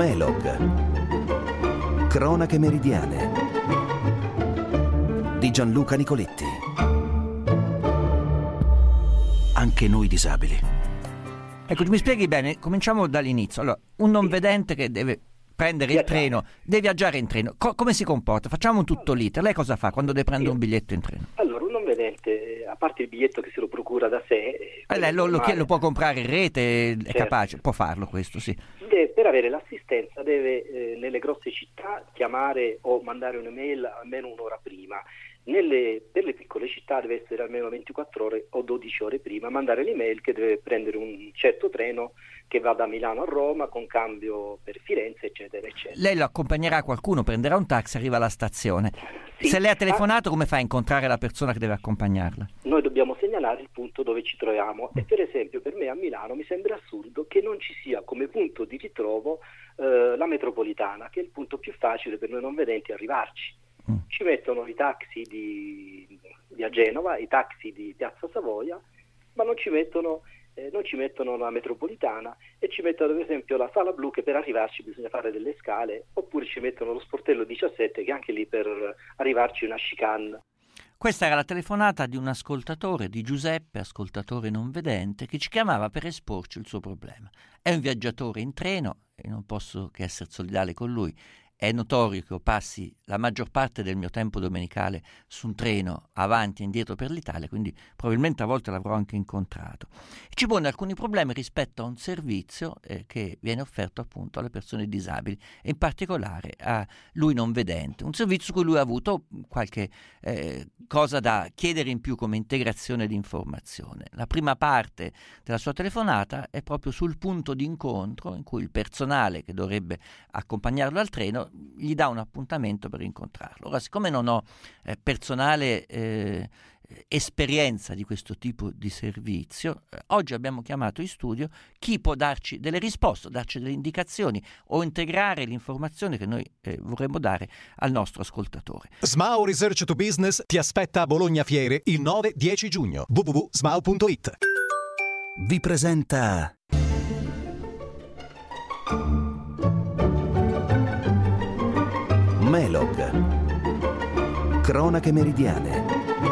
Melog. Cronache meridiane di Gianluca Nicoletti. Anche noi disabili. Ecco, mi spieghi bene, cominciamo dall'inizio. Allora, un non vedente che deve prendere il treno, deve viaggiare in treno, come si comporta? Facciamo tutto l'iter. Lei cosa fa quando deve prendere un biglietto in treno? Allora, un non vedente, a parte il biglietto che se lo procura da sé... lei lo può comprare in rete, è capace, può farlo questo, sì. Per avere l'assistenza deve nelle grosse città chiamare o mandare un'email almeno un'ora prima. Per le piccole città deve essere almeno 24 ore o 12 ore prima mandare l'email che deve prendere un certo treno che va da Milano a Roma con cambio per Firenze, eccetera, eccetera. Lei lo accompagnerà qualcuno, prenderà un taxi, arriva alla stazione. Sì. Se lei ha telefonato, come fa a incontrare la persona che deve accompagnarla? Noi dobbiamo segnalare il punto dove ci troviamo e per esempio per me a Milano mi sembra assurdo che non ci sia come punto di ritrovo la metropolitana, che è il punto più facile per noi non vedenti arrivarci. Ci mettono i taxi a Genova, i taxi di Piazza Savoia, ma non ci mettono la metropolitana e ci mettono ad esempio la sala blu, che per arrivarci bisogna fare delle scale, oppure ci mettono lo sportello 17 che anche lì per arrivarci una chicane. Questa era la telefonata di un ascoltatore, di Giuseppe, ascoltatore non vedente, che ci chiamava per esporci il suo problema. È un viaggiatore in treno e non posso che essere solidale con lui. È notorio che io passi la maggior parte del mio tempo domenicale su un treno avanti e indietro per l'Italia, quindi probabilmente a volte l'avrò anche incontrato. Ci pone alcuni problemi rispetto a un servizio che viene offerto appunto alle persone disabili e in particolare a lui non vedente, un servizio su cui lui ha avuto qualche cosa da chiedere in più come integrazione di informazione. La prima parte della sua telefonata è proprio sul punto di incontro in cui il personale che dovrebbe accompagnarlo al treno gli dà un appuntamento per incontrarlo. Ora, siccome non ho personale esperienza di questo tipo di servizio, oggi abbiamo chiamato in studio chi può darci delle risposte, darci delle indicazioni o integrare l'informazione che noi vorremmo dare al nostro ascoltatore. Smao Research to Business ti aspetta a Bologna Fiere il 9-10 giugno. www.smao.it. Vi presenta Melog. Cronache meridiane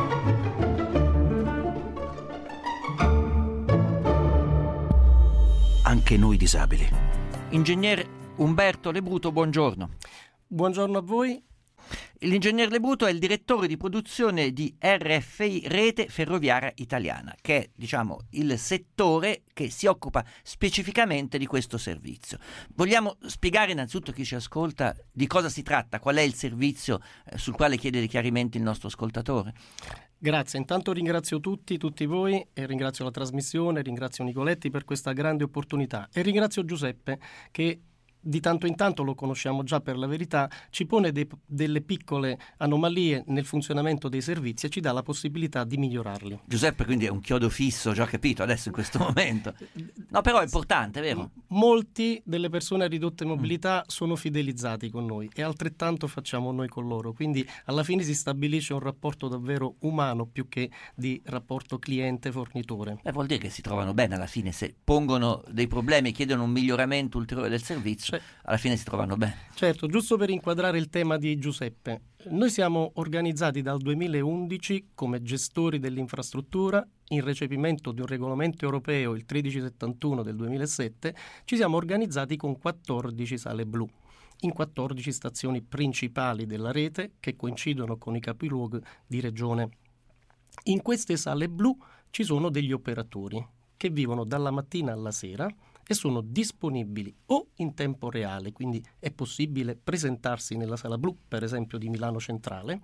anche noi disabili. Ingegner Umberto Lebruto, buongiorno. Buongiorno a voi. L'ingegner Lebruto è il direttore di produzione di RFI, Rete Ferroviaria Italiana, che è, diciamo, il settore che si occupa specificamente di questo servizio. Vogliamo spiegare innanzitutto a chi ci ascolta di cosa si tratta, qual è il servizio sul quale chiede dei chiarimenti il nostro ascoltatore? Grazie, intanto ringrazio tutti voi e ringrazio la trasmissione, ringrazio Nicoletti per questa grande opportunità e ringrazio Giuseppe che di tanto in tanto, lo conosciamo già per la verità, ci pone delle piccole anomalie nel funzionamento dei servizi e ci dà la possibilità di migliorarli. Giuseppe quindi è un chiodo fisso, già capito adesso in questo momento. No, però è importante, vero? Molti delle persone a ridotta mobilità sono fidelizzati con noi e altrettanto facciamo noi con loro, quindi alla fine si stabilisce un rapporto davvero umano più che di rapporto cliente-fornitore. Vuol dire che si trovano bene alla fine, se pongono dei problemi e chiedono un miglioramento ulteriore del servizio, alla fine si trovano bene. Certo, giusto per inquadrare il tema di Giuseppe, noi siamo organizzati dal 2011 come gestori dell'infrastruttura in recepimento di un regolamento europeo, il 1371 del 2007, ci siamo organizzati con 14 sale blu in 14 stazioni principali della rete che coincidono con i capoluoghi di regione. In queste sale blu ci sono degli operatori che vivono dalla mattina alla sera e sono disponibili o in tempo reale, quindi è possibile presentarsi nella sala blu, per esempio di Milano Centrale,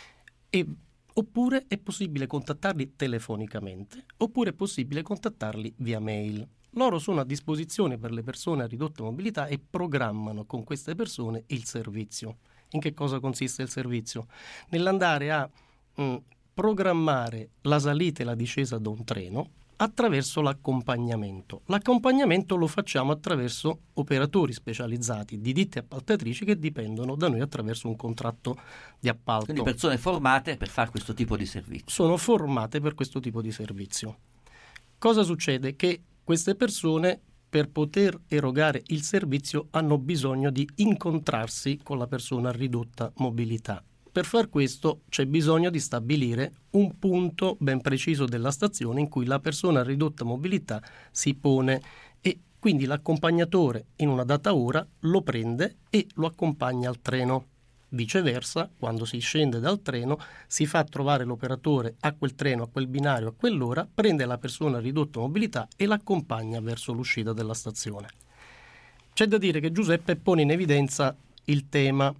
oppure è possibile contattarli telefonicamente, oppure è possibile contattarli via mail. Loro sono a disposizione per le persone a ridotta mobilità e programmano con queste persone il servizio. In che cosa consiste il servizio? Nell'andare a programmare la salita e la discesa da un treno attraverso l'accompagnamento. L'accompagnamento lo facciamo attraverso operatori specializzati di ditte appaltatrici che dipendono da noi attraverso un contratto di appalto. Quindi persone formate per fare questo tipo di servizio. Sono formate per questo tipo di servizio. Cosa succede? Che queste persone per poter erogare il servizio hanno bisogno di incontrarsi con la persona a ridotta mobilità. Per far questo c'è bisogno di stabilire un punto ben preciso della stazione in cui la persona a ridotta mobilità si pone e quindi l'accompagnatore in una data ora lo prende e lo accompagna al treno. Viceversa, quando si scende dal treno, si fa trovare l'operatore a quel treno, a quel binario, a quell'ora, prende la persona a ridotta mobilità e l'accompagna verso l'uscita della stazione. C'è da dire che Giuseppe pone in evidenza il tema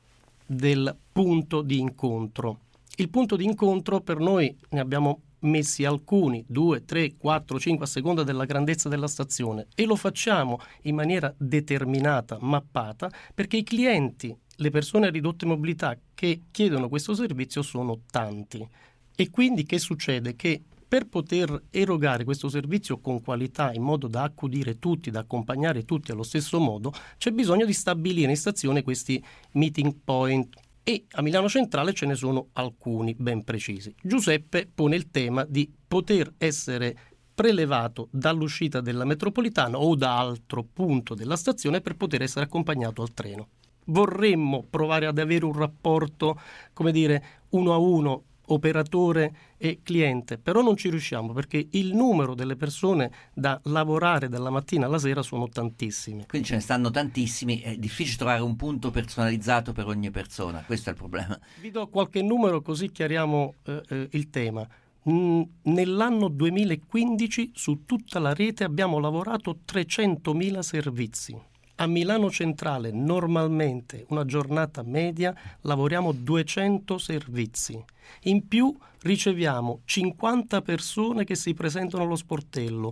del punto di incontro. Il punto di incontro per noi ne abbiamo messi alcuni, 2, 3, 4, 5 a seconda della grandezza della stazione e lo facciamo in maniera determinata, mappata, perché i clienti, le persone a ridotta mobilità che chiedono questo servizio sono tanti e quindi che succede? Che per poter erogare questo servizio con qualità in modo da accudire tutti, da accompagnare tutti allo stesso modo, c'è bisogno di stabilire in stazione questi meeting point e a Milano Centrale ce ne sono alcuni ben precisi. Giuseppe pone il tema di poter essere prelevato dall'uscita della metropolitana o da altro punto della stazione per poter essere accompagnato al treno. Vorremmo provare ad avere un rapporto, come dire, 1 a 1, operatore e cliente, però non ci riusciamo perché il numero delle persone da lavorare dalla mattina alla sera sono tantissime. Quindi ce ne stanno tantissimi, è difficile trovare un punto personalizzato per ogni persona, questo è il problema. Vi do qualche numero così chiariamo il tema. Nell'anno 2015 su tutta la rete abbiamo lavorato 300.000 servizi. A Milano Centrale normalmente una giornata media lavoriamo 200 servizi. In più riceviamo 50 persone che si presentano allo sportello,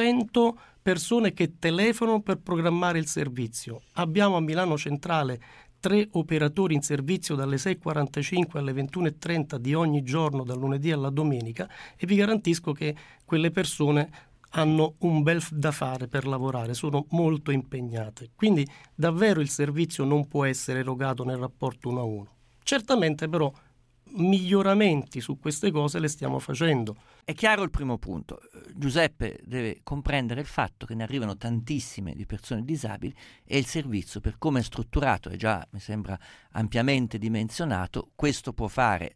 100 persone che telefonano per programmare il servizio. Abbiamo a Milano Centrale 3 operatori in servizio dalle 6.45 alle 21.30 di ogni giorno, dal lunedì alla domenica, e vi garantisco che quelle persone hanno un bel da fare per lavorare, sono molto impegnate. Quindi davvero il servizio non può essere erogato nel rapporto 1 a 1. Certamente però miglioramenti su queste cose le stiamo facendo. È chiaro il primo punto. Giuseppe deve comprendere il fatto che ne arrivano tantissime di persone disabili e il servizio, per come è strutturato e già mi sembra ampiamente dimensionato, questo può fare.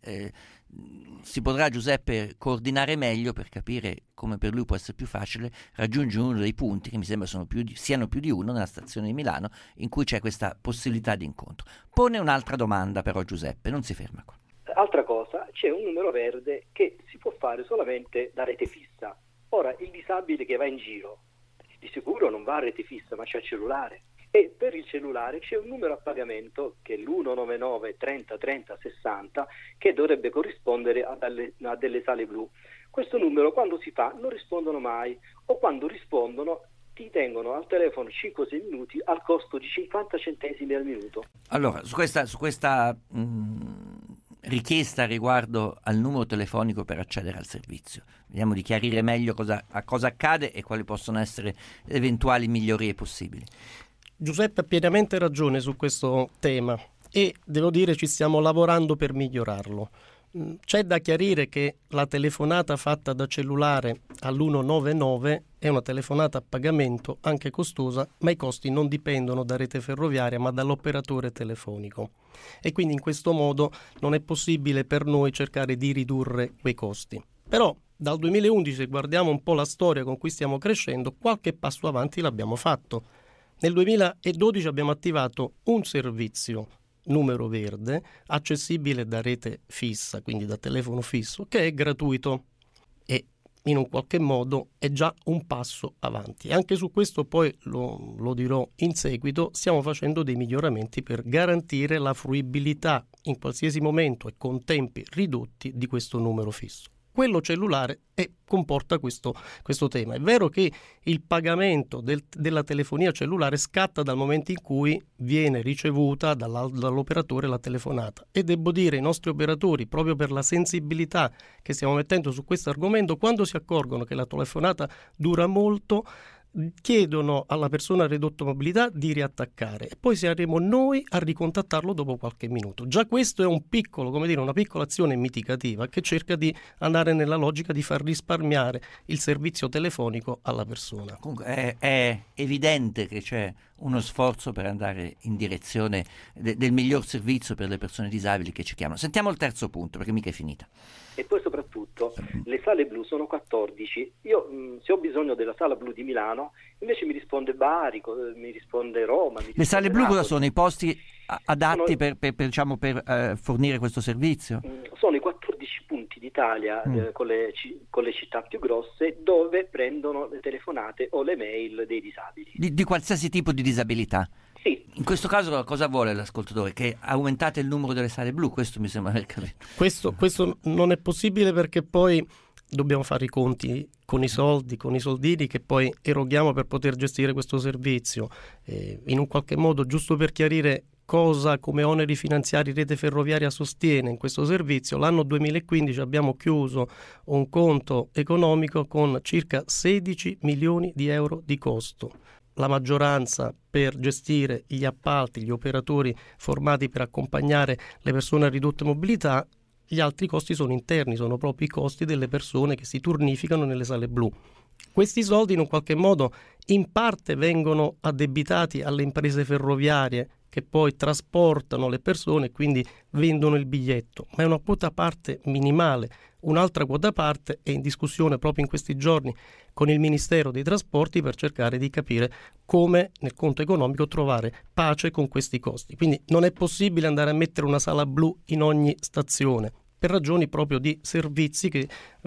Si potrà, Giuseppe, coordinare meglio per capire come per lui può essere più facile raggiungere uno dei punti che mi sembra siano più di uno nella stazione di Milano in cui c'è questa possibilità di incontro. Pone un'altra domanda però Giuseppe, non si ferma qua. Altra cosa, c'è un numero verde che si può fare solamente da rete fissa. Ora, il disabile che va in giro di sicuro non va a rete fissa ma c'è il cellulare. E per il cellulare c'è un numero a pagamento che è l'199 30 30 60 che dovrebbe corrispondere a delle sale blu. Questo numero quando si fa non rispondono mai o quando rispondono ti tengono al telefono 5-6 minuti al costo di 50 centesimi al minuto. Allora, su questa richiesta riguardo al numero telefonico per accedere al servizio, vediamo di chiarire meglio cosa accade e quali possono essere le eventuali migliorie possibili. Giuseppe ha pienamente ragione su questo tema e devo dire ci stiamo lavorando per migliorarlo. C'è da chiarire che la telefonata fatta da cellulare all'199 è una telefonata a pagamento anche costosa, ma i costi non dipendono da rete ferroviaria ma dall'operatore telefonico e quindi in questo modo non è possibile per noi cercare di ridurre quei costi. Però dal 2011, se guardiamo un po' la storia con cui stiamo crescendo, qualche passo avanti l'abbiamo fatto. Nel 2012 abbiamo attivato un servizio numero verde accessibile da rete fissa, quindi da telefono fisso, che è gratuito e in un qualche modo è già un passo avanti. Anche su questo poi lo dirò in seguito, stiamo facendo dei miglioramenti per garantire la fruibilità in qualsiasi momento e con tempi ridotti di questo numero fisso. Quello cellulare comporta questo tema. È vero che il pagamento della telefonia cellulare scatta dal momento in cui viene ricevuta dall'operatore la telefonata e devo dire i nostri operatori, proprio per la sensibilità che stiamo mettendo su questo argomento, quando si accorgono che la telefonata dura molto, chiedono alla persona a ridotto mobilità di riattaccare e poi saremo noi a ricontattarlo dopo qualche minuto. Già questo è un piccolo, una piccola azione mitigativa che cerca di andare nella logica di far risparmiare il servizio telefonico alla persona. Comunque è evidente che c'è uno sforzo per andare in direzione del miglior servizio per le persone disabili che ci chiamano. Sentiamo il terzo punto, perché mica è finita. E poi soprattutto le sale blu sono 14. Io se ho bisogno della sala blu di Milano, invece mi risponde Bari, mi risponde Roma. Le sale blu cosa sono? I posti adatti per fornire questo servizio? Sono i 14 punti d'Italia con le città più grosse dove prendono le telefonate o le mail dei disabili. Di qualsiasi tipo di disabilità? Sì. In questo caso cosa vuole l'ascoltatore? Che aumentate il numero delle sale blu? Questo mi sembra aver capito. Questo non è possibile, perché poi dobbiamo fare i conti con i soldini che poi eroghiamo per poter gestire questo servizio. In un qualche modo, giusto per chiarire cosa come oneri finanziari Rete Ferroviaria sostiene in questo servizio, l'anno 2015 abbiamo chiuso un conto economico con circa 16 milioni di euro di costo. La maggioranza per gestire gli appalti, gli operatori formati per accompagnare le persone a ridotta mobilità. Gli altri costi sono interni, sono proprio i costi delle persone che si turnificano nelle sale blu. Questi soldi in un qualche modo in parte vengono addebitati alle imprese ferroviarie che poi trasportano le persone e quindi vendono il biglietto, ma è una quota parte minimale. Un'altra quota parte è in discussione proprio in questi giorni con il Ministero dei Trasporti per cercare di capire come nel conto economico trovare pace con questi costi. Quindi non è possibile andare a mettere una sala blu in ogni stazione per ragioni proprio di servizi che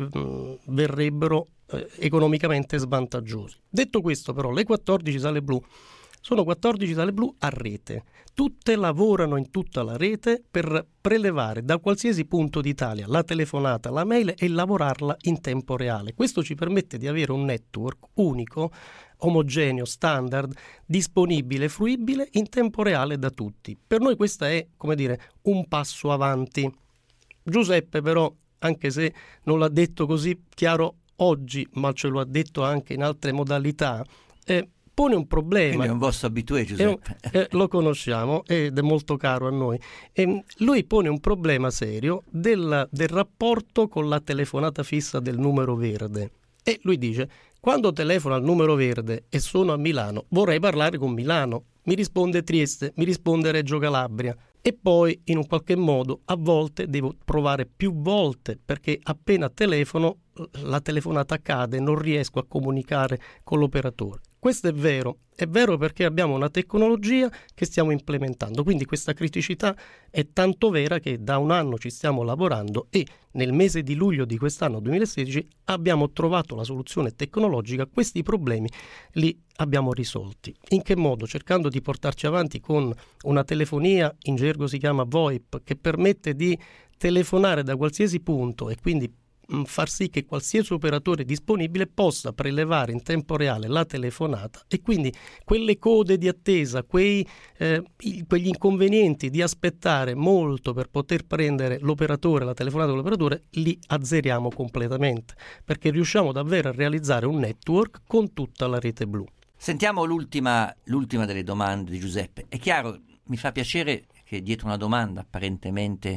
verrebbero economicamente svantaggiosi. Detto questo, però, le 14 sale blu sono 14 sale blu a rete. Tutte lavorano in tutta la rete per prelevare da qualsiasi punto d'Italia la telefonata, la mail e lavorarla in tempo reale. Questo ci permette di avere un network unico, omogeneo, standard, disponibile, fruibile in tempo reale da tutti. Per noi questo è, un passo avanti. Giuseppe però, anche se non l'ha detto così chiaro oggi, ma ce lo ha detto anche in altre modalità, pone un problema. Quindi è un vostro abitué, Giuseppe. Lo conosciamo ed è molto caro a noi. Lui pone un problema serio del rapporto con la telefonata fissa del numero verde. E lui dice: quando telefono al numero verde e sono a Milano, vorrei parlare con Milano. Mi risponde Trieste, mi risponde Reggio Calabria. E poi in un qualche modo a volte devo provare più volte, perché appena telefono la telefonata cade, non riesco a comunicare con l'operatore. Questo è vero perché abbiamo una tecnologia che stiamo implementando, quindi questa criticità è tanto vera che da un anno ci stiamo lavorando e nel mese di luglio di quest'anno 2016 abbiamo trovato la soluzione tecnologica, questi problemi li abbiamo risolti. In che modo? Cercando di portarci avanti con una telefonia, in gergo si chiama VoIP, che permette di telefonare da qualsiasi punto e quindi far sì che qualsiasi operatore disponibile possa prelevare in tempo reale la telefonata e quindi quelle code di attesa, quegli inconvenienti di aspettare molto per poter prendere l'operatore, la telefonata dell'operatore, li azzeriamo completamente, perché riusciamo davvero a realizzare un network con tutta la rete blu. Sentiamo l'ultima delle domande di Giuseppe. È chiaro, mi fa piacere che dietro una domanda apparentemente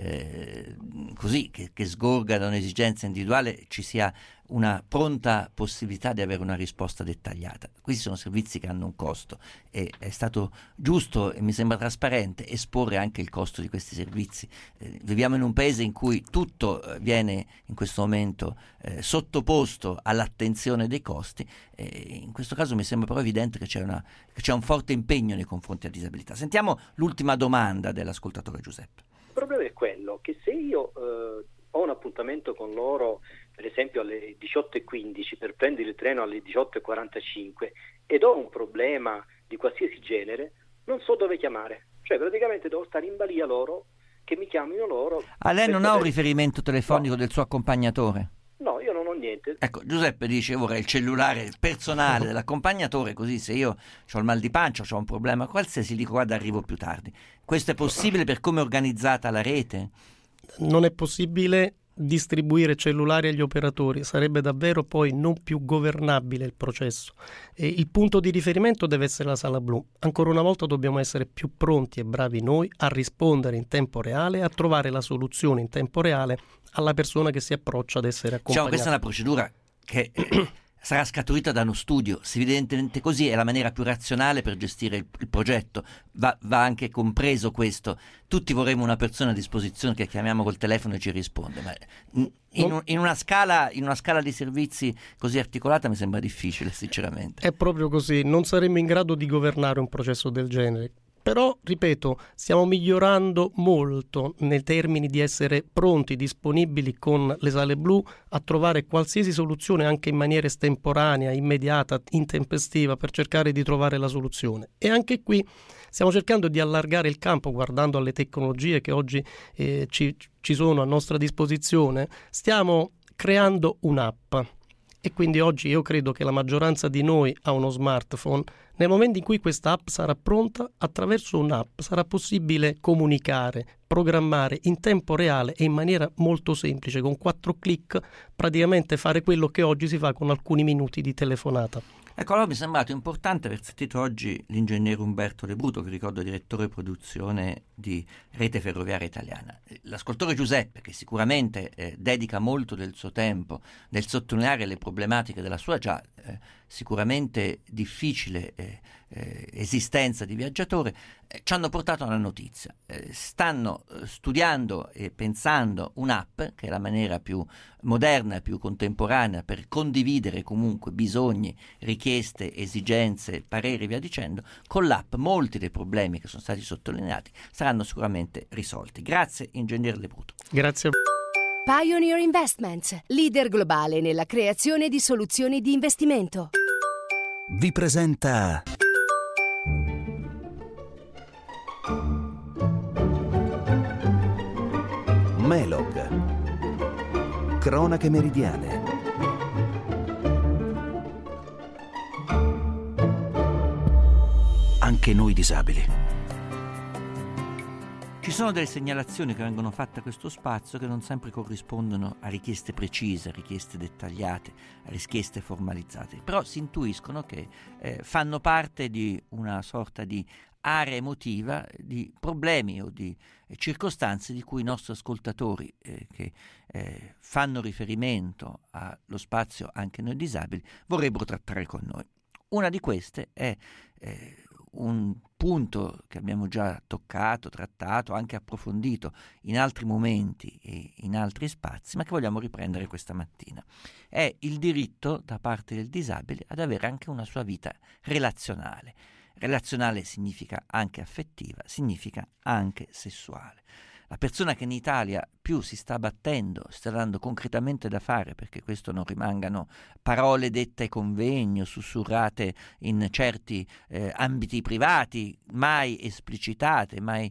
così, che sgorga da un'esigenza individuale, ci sia una pronta possibilità di avere una risposta dettagliata. Questi sono servizi che hanno un costo e è stato giusto e mi sembra trasparente esporre anche il costo di questi servizi. Viviamo in un paese in cui tutto viene in questo momento sottoposto all'attenzione dei costi e in questo caso mi sembra però evidente che c'è un forte impegno nei confronti della disabilità. Sentiamo l'ultima domanda dell'ascoltatore Giuseppe. Il problema è quello che se io ho un appuntamento con loro per esempio alle 18:15 per prendere il treno alle 18:45 ed ho un problema di qualsiasi genere, non so dove chiamare, cioè praticamente devo stare in balia loro, che mi chiamino loro. A lei non ha un riferimento telefonico del suo accompagnatore? No, io non ho niente. Ecco, Giuseppe dice vorrei il cellulare personale dell'accompagnatore, così se io ho il mal di pancia, ho un problema qualsiasi, dico guarda arrivo più tardi. Questo è possibile per come è organizzata la rete? Non è possibile distribuire cellulari agli operatori, sarebbe davvero poi non più governabile il processo. E il punto di riferimento deve essere la sala blu. Ancora una volta dobbiamo essere più pronti e bravi noi a rispondere in tempo reale e a trovare la soluzione in tempo reale alla persona che si approccia ad essere accompagnata. Questa è una procedura che sarà scaturita da uno studio, evidentemente così è la maniera più razionale per gestire il progetto, va anche compreso questo. Tutti vorremmo una persona a disposizione che chiamiamo col telefono e ci risponde, ma in una scala di servizi così articolata mi sembra difficile, sinceramente. È proprio così, non saremmo in grado di governare un processo del genere. Però, ripeto, stiamo migliorando molto nei termini di essere pronti, disponibili con le sale blu a trovare qualsiasi soluzione anche in maniera estemporanea, immediata, intempestiva per cercare di trovare la soluzione. E anche qui stiamo cercando di allargare il campo guardando alle tecnologie che oggi ci sono a nostra disposizione. Stiamo creando un'app. E quindi oggi io credo che la maggioranza di noi ha uno smartphone. Nel momento in cui questa app sarà pronta, attraverso un'app sarà possibile comunicare, programmare in tempo reale e in maniera molto semplice, con 4 clic, praticamente fare quello che oggi si fa con alcuni minuti di telefonata. Ecco, allora mi è sembrato importante aver sentito oggi l'ingegnere Umberto De Bruto, che ricordo direttore produzione di Rete Ferroviaria Italiana. L'ascoltatore Giuseppe, che sicuramente dedica molto del suo tempo nel sottolineare le problematiche della sua già sicuramente difficile esistenza di viaggiatore, ci hanno portato alla notizia. Stanno studiando e pensando un'app che è la maniera più moderna, più contemporanea per condividere comunque bisogni, richieste, esigenze, pareri, via dicendo. Con l'app molti dei problemi che sono stati sottolineati saranno sicuramente risolti. Grazie, ingegnere De Bruto. Grazie. Pioneer Investments, leader globale nella creazione di soluzioni di investimento. Vi presenta Melog, cronache meridiane. Anche noi disabili. Ci sono delle segnalazioni che vengono fatte a questo spazio che non sempre corrispondono a richieste precise, a richieste dettagliate, a richieste formalizzate, però si intuiscono che fanno parte di una sorta di area emotiva, di problemi o di circostanze di cui i nostri ascoltatori che fanno riferimento allo spazio Anche noi disabili vorrebbero trattare con noi. Una di queste è un punto che abbiamo già toccato, trattato, anche approfondito in altri momenti e in altri spazi, ma che vogliamo riprendere questa mattina. È il diritto da parte del disabile ad avere anche una sua vita relazionale. Relazionale significa anche affettiva, significa anche sessuale. La persona che in Italia più si sta battendo, sta dando concretamente da fare perché questo non rimangano parole dette ai convegni o sussurrate in certi ambiti privati, mai esplicitate, mai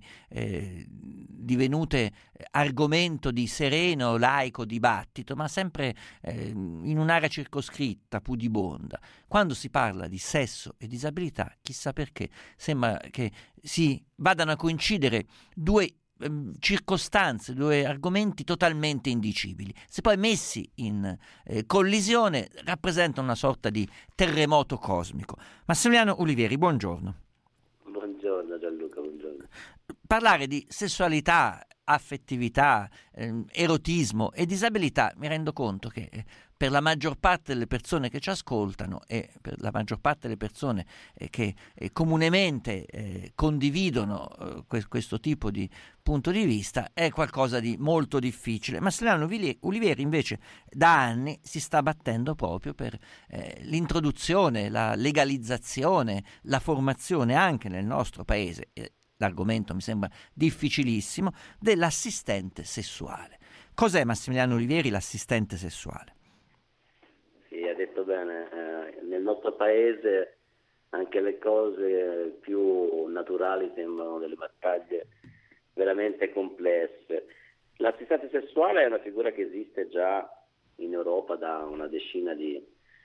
divenute argomento di sereno, laico dibattito, ma sempre in un'area circoscritta, pudibonda. Quando si parla di sesso e disabilità, chissà perché, sembra che si vadano a coincidere due circostanze, due argomenti totalmente indicibili. Se poi messi in collisione rappresentano una sorta di terremoto cosmico. Massimiliano Ulivieri, buongiorno. Buongiorno Gianluca, buongiorno. Parlare di sessualità, affettività, erotismo e disabilità, mi rendo conto che per la maggior parte delle persone che ci ascoltano e per la maggior parte delle persone che comunemente condividono questo tipo di punto di vista è qualcosa di molto difficile. Massimiliano Ulivieri invece da anni si sta battendo proprio per l'introduzione, la legalizzazione, la formazione anche nel nostro paese, l'argomento mi sembra difficilissimo, dell'assistente sessuale. Cos'è, Massimiliano Ulivieri, l'assistente sessuale? Sì, hai detto bene, nel nostro paese anche le cose più naturali sembrano delle battaglie veramente complesse. L'assistente sessuale è una figura che esiste già in Europa da una decina di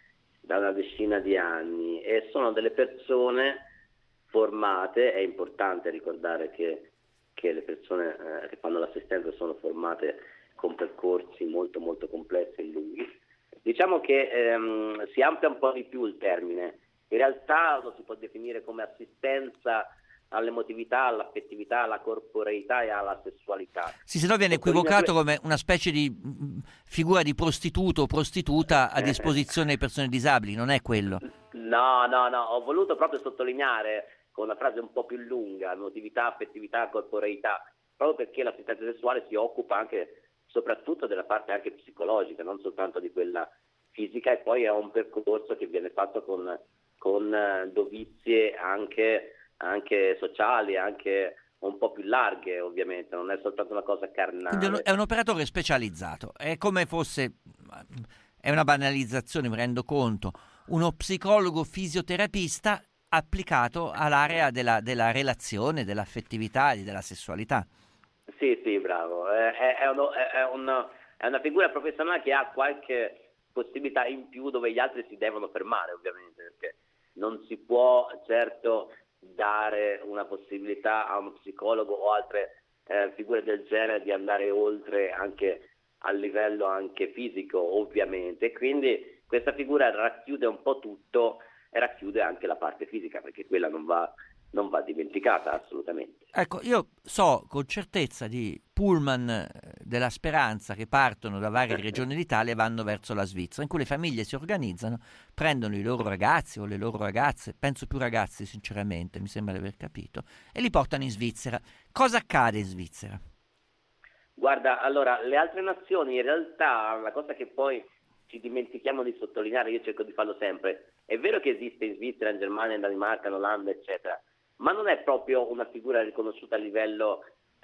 anni e sono delle persone formate. È importante ricordare che le persone che fanno l'assistente sono formate con percorsi molto molto complessi e lunghi. Diciamo che si amplia un po' di più il termine. In realtà lo si può definire come assistenza all'emotività, all'affettività, alla corporeità e alla sessualità. Sì, se no viene equivocato come una specie di figura di prostituto o prostituta a disposizione di persone disabili, non è quello? No, ho voluto proprio sottolineare con una frase un po' più lunga, emotività, affettività, corporeità, proprio perché l'assistenza sessuale si occupa anche, soprattutto della parte anche psicologica, non soltanto di quella fisica, e poi è un percorso che viene fatto con dovizie anche sociali, anche un po' più larghe, ovviamente, non è soltanto una cosa carnale. Quindi è un operatore specializzato, è come fosse, è una banalizzazione, mi rendo conto, uno psicologo fisioterapista applicato all'area della relazione, dell'affettività e della sessualità. Sì, bravo, è una figura professionale che ha qualche possibilità in più dove gli altri si devono fermare, ovviamente, perché non si può certo dare una possibilità a uno psicologo o altre figure del genere di andare oltre anche a livello anche fisico, ovviamente, e quindi questa figura racchiude un po' tutto e racchiude anche la parte fisica, perché quella non va dimenticata assolutamente. Ecco, io so con certezza di pullman della speranza che partono da varie regioni d'Italia e vanno verso la Svizzera, in cui le famiglie si organizzano, prendono i loro ragazzi o le loro ragazze, penso più ragazzi sinceramente, mi sembra di aver capito, e li portano in Svizzera. Cosa accade in Svizzera? Guarda, allora, le altre nazioni, in realtà, la cosa che poi ci dimentichiamo di sottolineare, io cerco di farlo sempre, è vero che esiste in Svizzera, in Germania, in Danimarca, in Olanda, eccetera, ma non è proprio una figura riconosciuta a livello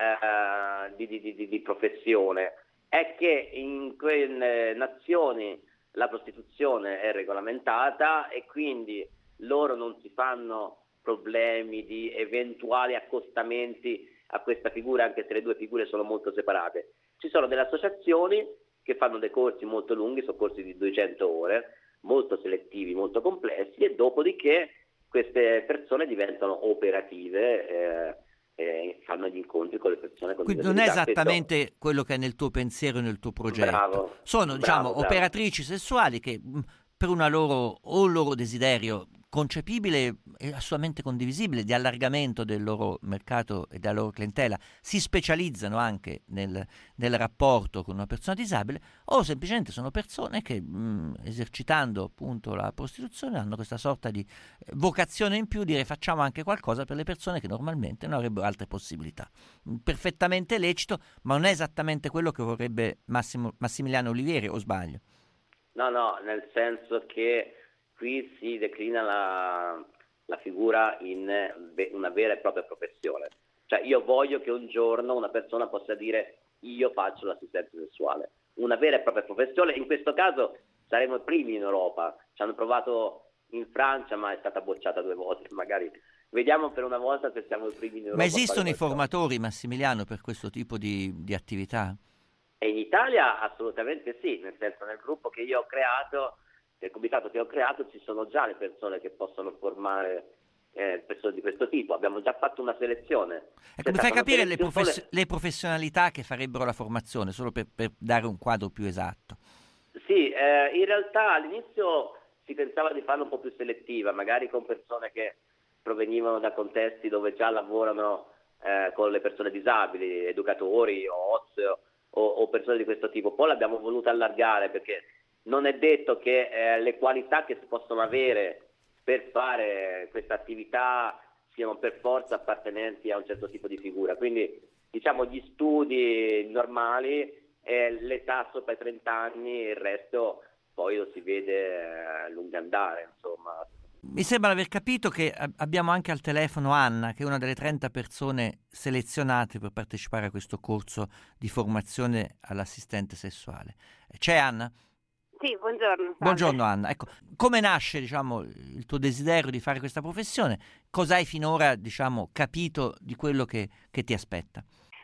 di professione. È che in quelle nazioni la prostituzione è regolamentata e quindi loro non si fanno problemi di eventuali accostamenti a questa figura, anche se le due figure sono molto separate. Ci sono delle associazioni che fanno dei corsi molto lunghi, sono corsi di 200 ore, molto selettivi, molto complessi, e dopodiché queste persone diventano operative, fanno gli incontri con le persone con Quindi non è esattamente quello che è nel tuo pensiero e nel tuo progetto. Bravo, sono bravo. operatrici sessuali che per un loro desiderio concepibile e assolutamente condivisibile di allargamento del loro mercato e della loro clientela si specializzano anche nel rapporto con una persona disabile, o semplicemente sono persone che esercitando appunto la prostituzione hanno questa sorta di vocazione in più, dire facciamo anche qualcosa per le persone che normalmente non avrebbero altre possibilità. Perfettamente lecito, ma non è esattamente quello che vorrebbe Massimiliano Olivieri, o sbaglio? No, nel senso che qui si declina la figura in una vera e propria professione. Cioè io voglio che un giorno una persona possa dire io faccio l'assistenza sessuale. Una vera e propria professione, in questo caso saremo i primi in Europa. Ci hanno provato in Francia ma è stata bocciata 2 volte, magari vediamo per una volta se siamo i primi in Europa. Ma esistono i formatori, Massimiliano, per questo tipo di attività? E in Italia assolutamente sì, nel senso nel gruppo che io ho creato, nel comitato che ho creato ci sono già le persone che possono formare persone di questo tipo, abbiamo già fatto una selezione. Ecco, mi fai capire le professionalità che farebbero la formazione, solo per dare un quadro più esatto? Sì, in realtà all'inizio si pensava di farla un po' più selettiva, magari con persone che provenivano da contesti dove già lavorano con le persone disabili, educatori o persone di questo tipo. Poi l'abbiamo voluta allargare perché non è detto che le qualità che si possono avere per fare questa attività siano per forza appartenenti a un certo tipo di figura. Quindi diciamo gli studi normali, l'età sopra i 30 anni, il resto poi lo si vede a lungo andare, insomma. Mi sembra aver capito che abbiamo anche al telefono Anna, che è una delle 30 persone selezionate per partecipare a questo corso di formazione all'assistente sessuale. C'è Anna? Sì, buongiorno. Buongiorno Anna. Ecco, come nasce, il tuo desiderio di fare questa professione? Cosa hai finora, capito di quello che ti aspetta?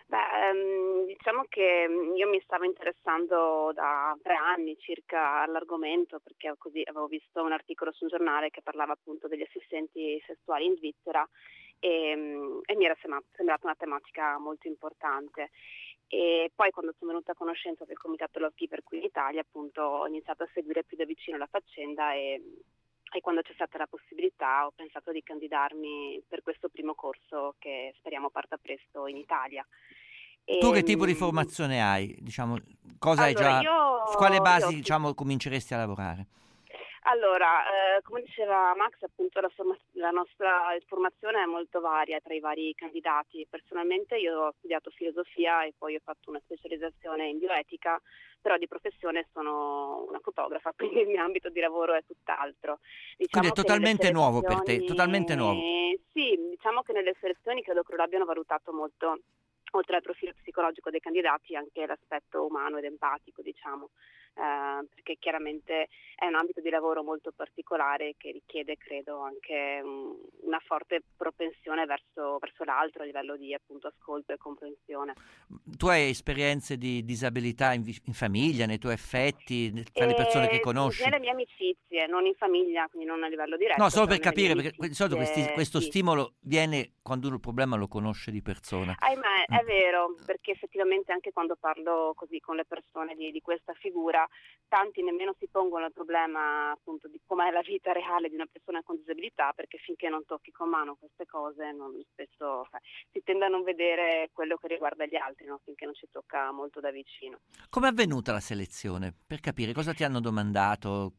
Diciamo che io mi stavo interessando da 3 anni circa all'argomento, perché così avevo visto un articolo su un giornale che parlava appunto degli assistenti sessuali in Svizzera e mi era sembrata una tematica molto importante. E poi quando sono venuta a conoscenza del Comitato Love Keeper qui in Italia, appunto, ho iniziato a seguire più da vicino la faccenda e quando c'è stata la possibilità ho pensato di candidarmi per questo primo corso che speriamo parta presto in Italia. Tu che tipo di formazione hai? Diciamo, cosa hai già? Su quale basi diciamo, cominceresti a lavorare? Allora, come diceva Max, appunto la nostra formazione è molto varia tra i vari candidati. Personalmente io ho studiato filosofia e poi ho fatto una specializzazione in bioetica, però di professione sono una fotografa, quindi il mio ambito di lavoro è tutt'altro. Quindi è totalmente nuovo per te, totalmente nuovo. Sì, diciamo che nelle selezioni credo che lo abbiano valutato molto, oltre al profilo psicologico dei candidati, anche l'aspetto umano ed empatico, diciamo. Perché chiaramente è un ambito di lavoro molto particolare che richiede, credo, anche una forte propensione verso l'altro a livello di appunto ascolto e comprensione. Tu hai esperienze di disabilità in famiglia, nei tuoi affetti, tra le persone che conosci? Nelle mie amicizie, non in famiglia, quindi non a livello diretto. No, solo per capire, perché di solito questo sì. stimolo viene quando uno il problema lo conosce di persona. Ahimè, è vero, perché effettivamente anche quando parlo così con le persone di questa figura, tanti nemmeno si pongono il problema appunto di com'è la vita reale di una persona con disabilità, perché finché non tocchi con mano queste cose spesso si tende a non vedere quello che riguarda gli altri, no? Finché non ci tocca molto da vicino. Come è avvenuta la selezione? Per capire cosa ti hanno domandato,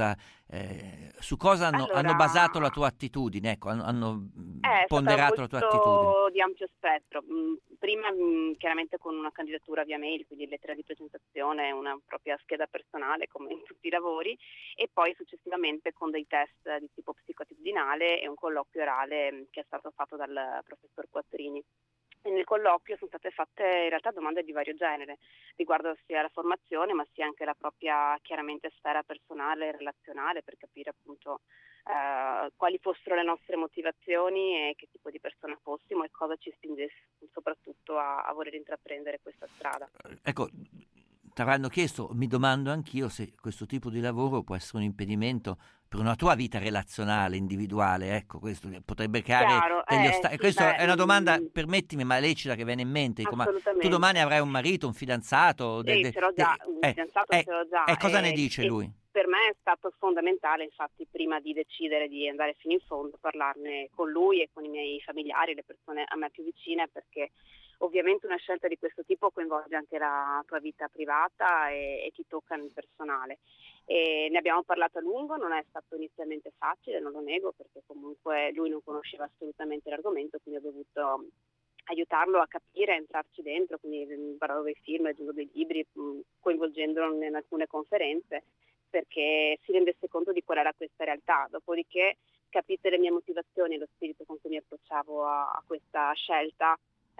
su cosa hanno basato la tua attitudine, ecco, hanno ponderato la tua attitudine. Di ampio spettro. Prima chiaramente con una candidatura via mail, quindi lettera di presentazione, una propria scheda personale come in tutti i lavori, e poi successivamente con dei test di tipo psicoattitudinale e un colloquio orale che è stato fatto dal professor Quattrini. E nel colloquio sono state fatte in realtà domande di vario genere, riguardo sia la formazione ma sia anche la propria chiaramente sfera personale e relazionale, per capire appunto quali fossero le nostre motivazioni e che tipo di persona fossimo e cosa ci spingesse soprattutto a voler intraprendere questa strada. Ecco, ti avranno chiesto, mi domando anch'io se questo tipo di lavoro può essere un impedimento per una tua vita relazionale, individuale, ecco, questo potrebbe creare degli ostacoli. Questa è una domanda, permettimi, ma lecita che viene in mente. Ma tu domani avrai un marito, un fidanzato? Sì, ce l'ho già, un fidanzato ce l'ho già. E cosa ne dice lui? Per me è stato fondamentale, infatti, prima di decidere di andare fino in fondo, parlarne con lui e con i miei familiari, le persone a me più vicine, perché ovviamente una scelta di questo tipo coinvolge anche la tua vita privata e ti tocca nel personale. E ne abbiamo parlato a lungo, non è stato inizialmente facile, non lo nego, perché comunque lui non conosceva assolutamente l'argomento, quindi ho dovuto aiutarlo a capire, a entrarci dentro, quindi guardavo dei film, leggendo dei libri, coinvolgendolo in alcune conferenze, perché si rendesse conto di qual era questa realtà. Dopodiché, capite le mie motivazioni e lo spirito con cui mi approcciavo a questa scelta,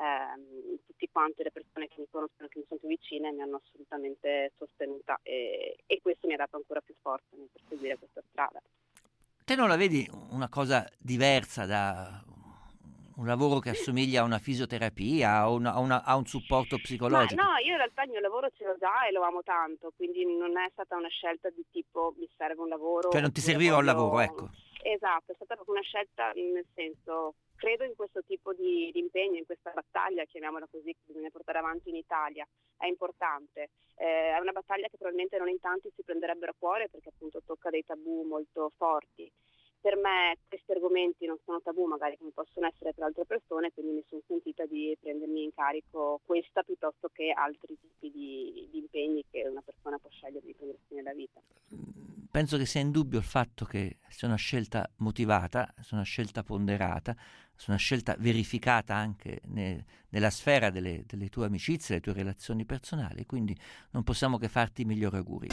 tutti quanti le persone che mi conoscono, che mi sono più vicine, mi hanno assolutamente sostenuta e questo mi ha dato ancora più forza nel perseguire questa strada. Te non la vedi una cosa diversa da un lavoro che assomiglia a una fisioterapia o a un supporto psicologico? No, io in realtà il mio lavoro ce l'ho già e lo amo tanto, quindi non è stata una scelta di tipo mi serve un lavoro. Cioè non ti serviva un lavoro, ecco. Esatto, è stata proprio una scelta, nel senso, credo in questo tipo di impegno, in questa battaglia, chiamiamola così, che bisogna portare avanti in Italia, è importante. È una battaglia che probabilmente non in tanti si prenderebbero a cuore perché appunto tocca dei tabù molto forti. Per me questi argomenti non sono tabù, magari come possono essere per altre persone, quindi mi sono sentita di prendermi in carico questa piuttosto che altri tipi di impegni che una persona può scegliere di prendersi nella vita. Penso che sia indubbio il fatto che sia una scelta motivata, sia una scelta ponderata, sia una scelta verificata anche nella sfera delle tue amicizie, delle tue relazioni personali, quindi non possiamo che farti i migliori auguri.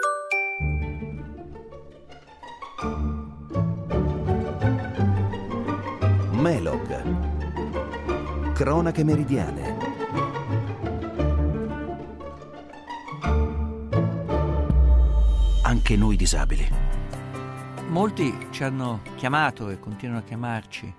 Melog. Cronache meridiane. Anche noi disabili. Molti ci hanno chiamato e continuano a chiamarci,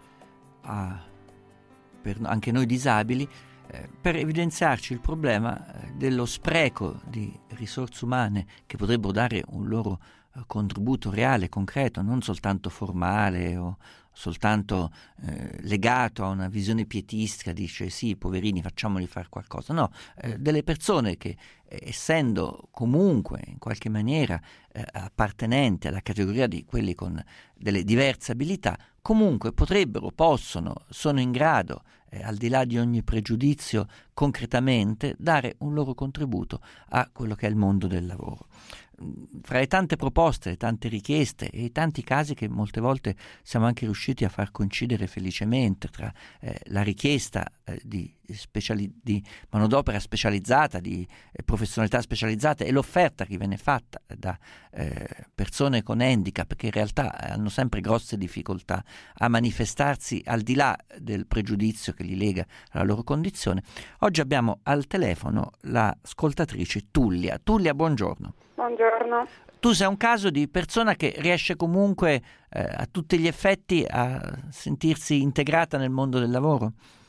anche noi disabili, per evidenziarci il problema dello spreco di risorse umane che potrebbero dare un loro contributo reale, concreto, non soltanto formale o soltanto legato a una visione pietistica, dice sì, poverini, facciamoli fare qualcosa. No, delle persone che, essendo comunque in qualche maniera appartenenti alla categoria di quelli con delle diverse abilità, comunque potrebbero, possono, sono in grado, al di là di ogni pregiudizio, concretamente dare un loro contributo a quello che è il mondo del lavoro. Fra le tante proposte, le tante richieste e i tanti casi che molte volte siamo anche riusciti a far coincidere felicemente tra la richiesta di manodopera specializzata, di professionalità specializzate, e l'offerta che viene fatta da persone con handicap che in realtà hanno sempre grosse difficoltà a manifestarsi al di là del pregiudizio che li lega alla loro condizione. Oggi abbiamo al telefono l'ascoltatrice Tullia. Tullia, buongiorno. Buongiorno. Tu sei un caso di persona che riesce comunque a tutti gli effetti a sentirsi integrata nel mondo del lavoro?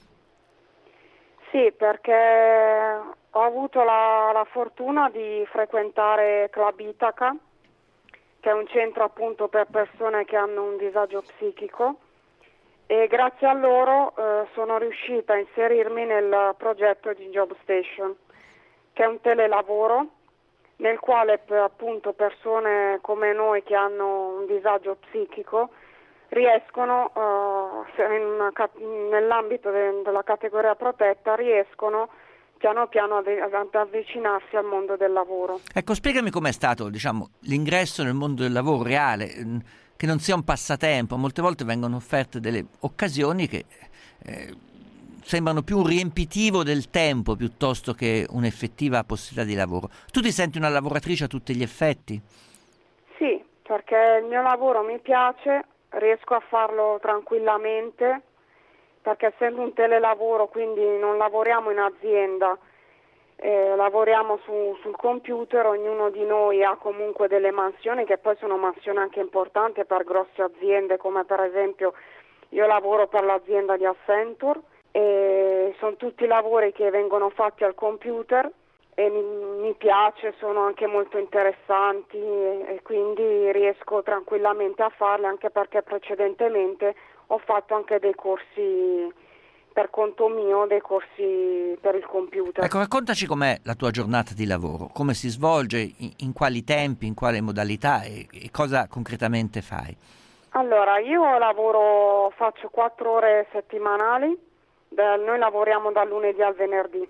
Sì, perché ho avuto la fortuna di frequentare Club Itaca, che è un centro appunto per persone che hanno un disagio psichico, e grazie a loro sono riuscita a inserirmi nel progetto di Job Station, che è un telelavoro nel quale appunto persone come noi che hanno un disagio psichico riescono, nell'ambito della categoria protetta, riescono piano piano ad avvicinarsi al mondo del lavoro. Ecco, spiegami com'è stato, l'ingresso nel mondo del lavoro reale, che non sia un passatempo. Molte volte vengono offerte delle occasioni che sembrano più un riempitivo del tempo piuttosto che un'effettiva possibilità di lavoro. Tu ti senti una lavoratrice a tutti gli effetti? Sì, perché il mio lavoro mi piace, riesco a farlo tranquillamente, perché essendo un telelavoro, quindi non lavoriamo in azienda, lavoriamo sul computer, ognuno di noi ha comunque delle mansioni che poi sono mansioni anche importanti per grosse aziende, come per esempio io lavoro per l'azienda di Accenture, e sono tutti lavori che vengono fatti al computer e mi piace, sono anche molto interessanti e quindi riesco tranquillamente a farli, anche perché precedentemente ho fatto anche dei corsi per conto mio, dei corsi per il computer. Ecco, raccontaci com'è la tua giornata di lavoro, come si svolge, in quali tempi, in quale modalità e cosa concretamente fai. Allora, io faccio 4 ore settimanali. Noi lavoriamo dal lunedì al venerdì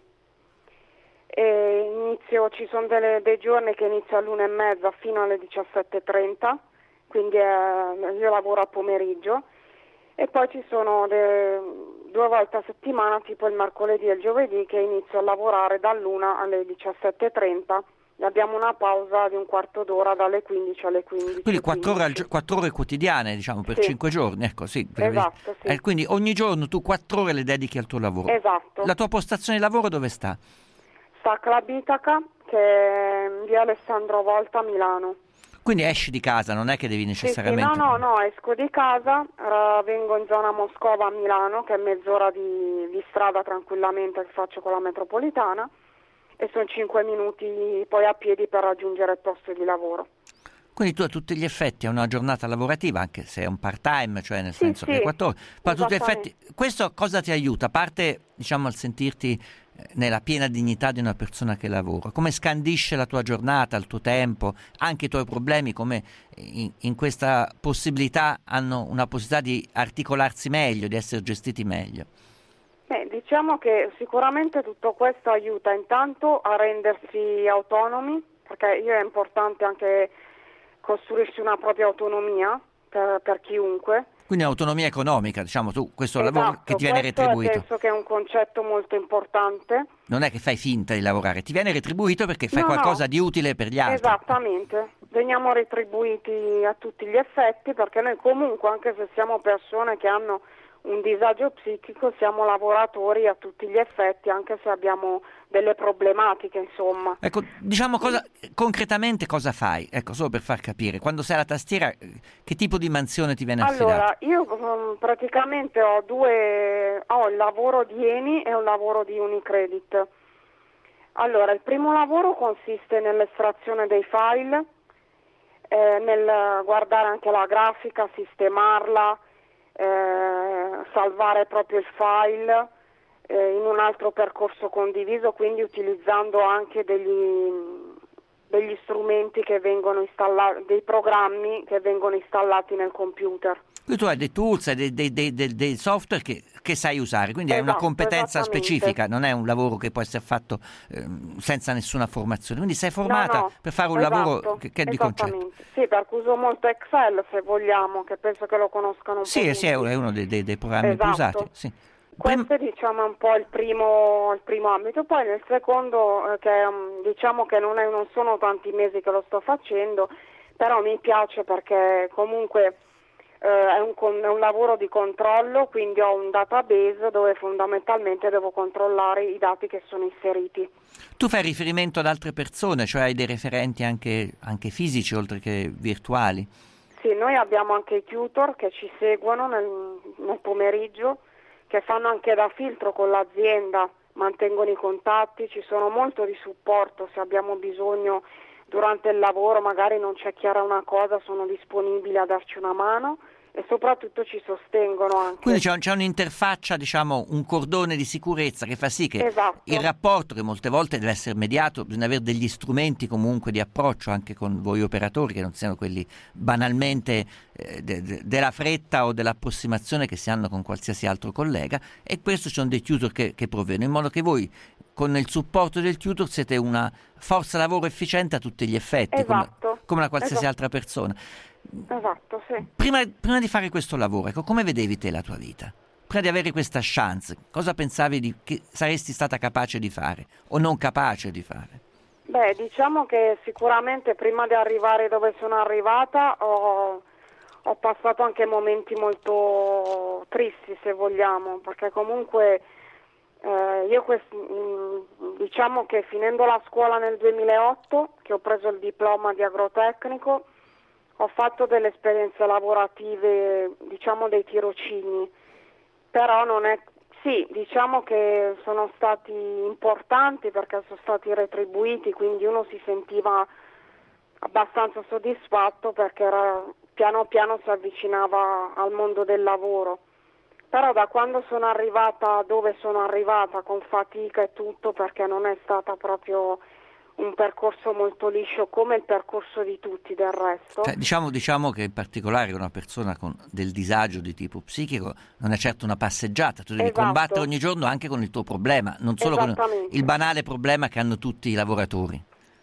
e ci sono dei giorni che inizio all'1:30 fino alle 17:30, quindi io lavoro a pomeriggio, e poi ci sono 2 volte a settimana, tipo il mercoledì e il giovedì, che inizio a lavorare dall'1 alle 17:30 e abbiamo una pausa di un quarto d'ora dalle 15 alle 15. Quindi 4 ore quotidiane, per 5 giorni, ecco, sì. Esatto, sì. Quindi ogni giorno tu 4 ore le dedichi al tuo lavoro. Esatto. La tua postazione di lavoro dove sta? Sta a Club Itaca, che è in via Alessandro Volta a Milano. Quindi esci di casa, non è che devi necessariamente... Sì, no, esco di casa, vengo in zona Moscova a Milano, che è mezz'ora di strada tranquillamente che faccio con la metropolitana, e sono 5 minuti poi a piedi per raggiungere il posto di lavoro. Quindi tu a tutti gli effetti hai una giornata lavorativa, anche se è un part-time, cioè nel senso che 4 ore, ma a tutti gli effetti questo cosa ti aiuta? A parte, al sentirti nella piena dignità di una persona che lavora, come scandisce la tua giornata, il tuo tempo, anche i tuoi problemi, come in questa possibilità hanno una possibilità di articolarsi meglio, di essere gestiti meglio? Diciamo che sicuramente tutto questo aiuta intanto a rendersi autonomi, perché è importante anche costruirsi una propria autonomia per chiunque. Quindi autonomia economica, tu, questo lavoro che ti viene retribuito. Penso che è un concetto molto importante. Non è che fai finta di lavorare, ti viene retribuito perché fai qualcosa di utile per gli altri. Esattamente, veniamo retribuiti a tutti gli effetti, perché noi comunque, anche se siamo persone che hanno un disagio psichico, siamo lavoratori a tutti gli effetti, anche se abbiamo delle problematiche, insomma. Ecco, concretamente cosa fai? Ecco, solo per far capire, quando sei alla tastiera, che tipo di mansione ti viene affidata? Allora, io praticamente ho il lavoro di Eni e un lavoro di Unicredit. Allora, il primo lavoro consiste nell'estrazione dei file, nel guardare anche la grafica, sistemarla, salvare proprio il file in un altro percorso condiviso, quindi utilizzando anche degli strumenti che vengono installati, dei programmi che vengono installati nel computer. Quindi tu hai dei tools, dei software che sai usare, quindi hai una competenza specifica, non è un lavoro che può essere fatto senza nessuna formazione, quindi sei formata per fare un lavoro che è di concetto. Sì, perché uso molto Excel, se vogliamo, che penso che lo conoscano un po'. Sì, è uno dei programmi più usati. Sì. Questo diciamo è un po' il primo ambito. Poi nel secondo, diciamo che non sono tanti mesi che lo sto facendo, però mi piace perché comunque è un lavoro di controllo, quindi ho un database dove fondamentalmente devo controllare i dati che sono inseriti. Tu fai riferimento ad altre persone, cioè hai dei referenti anche fisici oltre che virtuali? Sì, noi abbiamo anche i tutor che ci seguono nel pomeriggio, che fanno anche da filtro con l'azienda, mantengono i contatti, ci sono molto di supporto, se abbiamo bisogno durante il lavoro, magari non c'è chiara una cosa, sono disponibili a darci una mano e soprattutto ci sostengono anche. Quindi c'è un'interfaccia, diciamo, un cordone di sicurezza che fa sì che il rapporto, che molte volte deve essere mediato, bisogna avere degli strumenti comunque di approccio anche con voi operatori, che non siano quelli banalmente della fretta o dell'approssimazione che si hanno con qualsiasi altro collega, e questo ci sono dei tutor che provvedono, in modo che voi con il supporto del tutor siete una forza lavoro efficiente a tutti gli effetti, come una qualsiasi altra persona. Esatto, sì. Prima di fare questo lavoro, ecco, come vedevi te la tua vita? Prima di avere questa chance, cosa pensavi che saresti stata capace di fare o non capace di fare? Beh, diciamo che sicuramente prima di arrivare dove sono arrivata ho passato anche momenti molto tristi, se vogliamo, perché comunque diciamo che finendo la scuola nel 2008, che ho preso il diploma di agrotecnico, ho fatto delle esperienze lavorative, diciamo dei tirocini, però diciamo che sono stati importanti perché sono stati retribuiti, quindi uno si sentiva abbastanza soddisfatto perché piano piano si avvicinava al mondo del lavoro. Però da quando sono arrivata dove sono arrivata, con fatica e tutto, perché non è stata proprio un percorso molto liscio come il percorso di tutti del resto. Diciamo che in particolare una persona con del disagio di tipo psichico non è certo una passeggiata, tu devi combattere ogni giorno anche con il tuo problema, non solo con il banale problema che hanno tutti i lavoratori.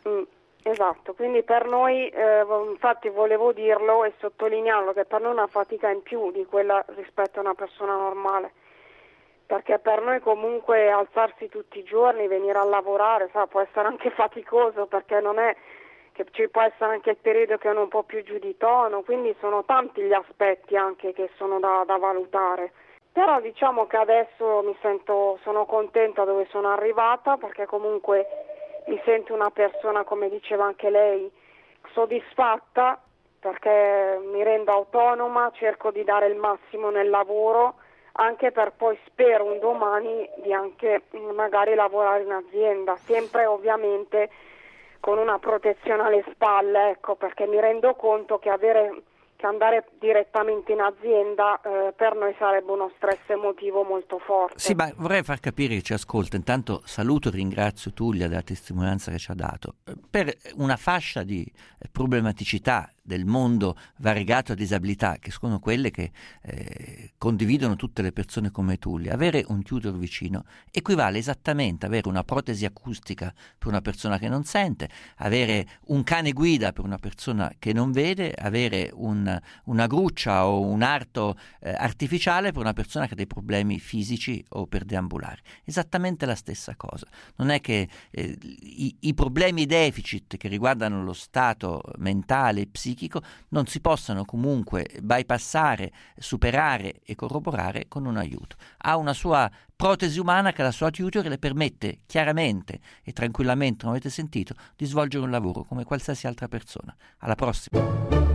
Esatto, quindi per noi, infatti volevo dirlo e sottolinearlo, che per noi è una fatica in più di quella rispetto a una persona normale. Perché per noi comunque alzarsi tutti i giorni, venire a lavorare, può essere anche faticoso, perché non è che ci può essere anche il periodo che è un po' più giù di tono, quindi sono tanti gli aspetti anche che sono da valutare. Però diciamo che adesso sono contenta dove sono arrivata, perché comunque mi sento una persona, come diceva anche lei, soddisfatta, perché mi rendo autonoma, cerco di dare il massimo nel lavoro, anche per poi spero un domani di anche magari lavorare in azienda, sempre ovviamente con una protezione alle spalle, ecco, perché mi rendo conto che andare direttamente in azienda per noi sarebbe uno stress emotivo molto forte. Sì, ma vorrei far capire chi ci ascolta. Intanto saluto e ringrazio Tullia della testimonianza che ci ha dato. Per una fascia di problematicità del mondo variegato a disabilità, che sono quelle che condividono tutte le persone come Tullia, avere un tutor vicino equivale esattamente a avere una protesi acustica per una persona che non sente, avere un cane guida per una persona che non vede, avere una gruccia o un arto artificiale per una persona che ha dei problemi fisici o per deambulare. Esattamente la stessa cosa. Non è che i problemi deficit che riguardano lo stato mentale, psichico, non si possano comunque bypassare, superare e corroborare con un aiuto. Ha una sua protesi umana che è la sua tutor, le permette chiaramente e tranquillamente, come avete sentito, di svolgere un lavoro come qualsiasi altra persona. Alla prossima!